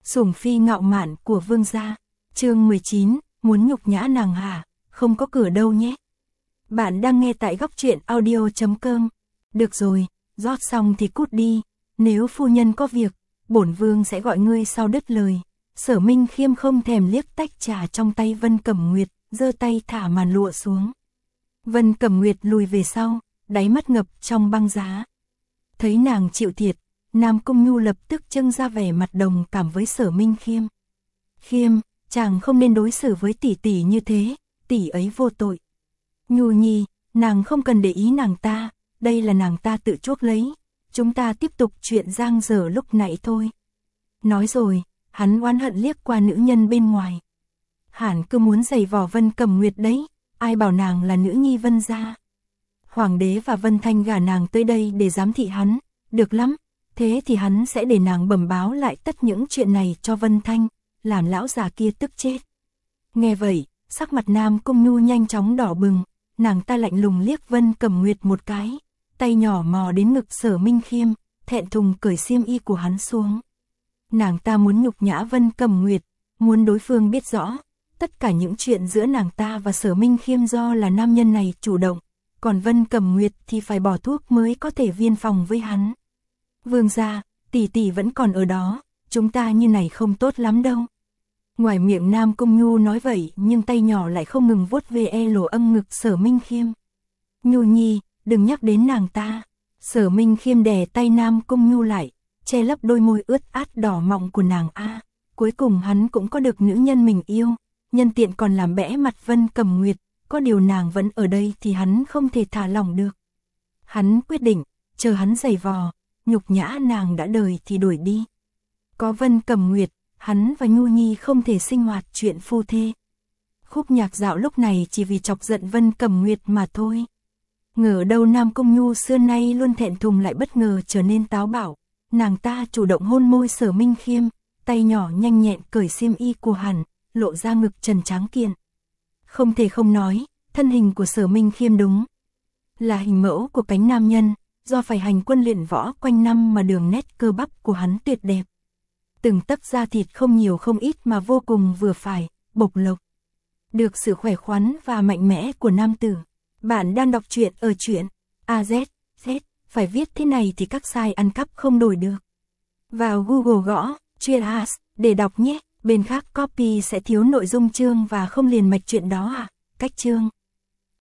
Sủng phi ngạo mạn của vương gia. Chương 19, muốn nhục nhã nàng hả? Không có cửa đâu nhé. Bạn đang nghe tại góc truyện audio.com. Được rồi, rót xong thì cút đi, nếu phu nhân có việc, bổn vương sẽ gọi ngươi sau đứt lời. Sở Minh Khiêm không thèm liếc tách trà trong tay Vân Cẩm Nguyệt, giơ tay thả màn lụa xuống. Vân Cẩm Nguyệt lùi về sau, đáy mắt ngập trong băng giá. Thấy nàng chịu thiệt, Nam Cung Nhu lập tức trưng ra vẻ mặt đồng cảm với Sở Minh Khiêm. Khiêm, chàng không nên đối xử với tỷ tỷ như thế, tỷ ấy vô tội. Nhu nhi, nàng không cần để ý nàng ta, đây là nàng ta tự chuốc lấy, chúng ta tiếp tục chuyện giang dở lúc nãy thôi. Nói rồi, hắn oán hận liếc qua nữ nhân bên ngoài. Hẳn cứ muốn giày vò Vân Cẩm Nguyệt đấy, ai bảo nàng là nữ nhi Vân gia. Hoàng đế và Vân Thanh gả nàng tới đây để giám thị hắn, được lắm, thế thì hắn sẽ để nàng bẩm báo lại tất những chuyện này cho Vân Thanh, làm lão già kia tức chết. Nghe vậy, sắc mặt Nam Cung Nhu nhanh chóng đỏ bừng, nàng ta lạnh lùng liếc Vân Cẩm Nguyệt một cái, tay nhỏ mò đến ngực Sở Minh Khiêm, thẹn thùng cởi xiêm y của hắn xuống. Nàng ta muốn nhục nhã Vân Cẩm Nguyệt, muốn đối phương biết rõ, tất cả những chuyện giữa nàng ta và Sở Minh Khiêm do là nam nhân này chủ động, còn Vân Cẩm Nguyệt thì phải bỏ thuốc mới có thể viên phòng với hắn. Vương gia, tỷ tỷ vẫn còn ở đó, chúng ta như này không tốt lắm đâu. Ngoài miệng Nam Cung Nhu nói vậy nhưng tay nhỏ lại không ngừng vuốt ve lỗ âm ngực Sở Minh Khiêm. Nhu nhi, đừng nhắc đến nàng ta. Sở Minh Khiêm đè tay Nam Cung Nhu lại, che lấp đôi môi ướt át đỏ mọng của nàng a. Cuối cùng hắn cũng có được nữ nhân mình yêu, nhân tiện còn làm bẽ mặt Vân Cẩm Nguyệt, có điều nàng vẫn ở đây thì hắn không thể thả lỏng được. Hắn quyết định, chờ hắn giày vò, nhục nhã nàng đã đời thì đuổi đi. Có Vân Cẩm Nguyệt, hắn và Nhu nhi không thể sinh hoạt chuyện phu thê. Khúc nhạc dạo lúc này chỉ vì chọc giận Vân Cẩm Nguyệt mà thôi. Ngờ đâu Nam Cung Nhu xưa nay luôn thẹn thùng lại bất ngờ trở nên táo bạo. Nàng ta chủ động hôn môi Sở Minh Khiêm, tay nhỏ nhanh nhẹn cởi xiêm y của hắn, lộ ra ngực trần tráng kiện. Không thể không nói, thân hình của Sở Minh Khiêm đúng là hình mẫu của cánh nam nhân, do phải hành quân luyện võ quanh năm mà đường nét cơ bắp của hắn tuyệt đẹp. Từng tấc da thịt không nhiều không ít mà vô cùng vừa phải, bộc lộc. Được sự khỏe khoắn và mạnh mẽ của nam tử. Bạn đang đọc truyện ở truyện AZ, phải viết thế này thì các site ăn cắp không đổi được. Vào Google gõ truyện AZ để đọc nhé, bên khác copy sẽ thiếu nội dung chương và không liền mạch chuyện đó à. Cách chương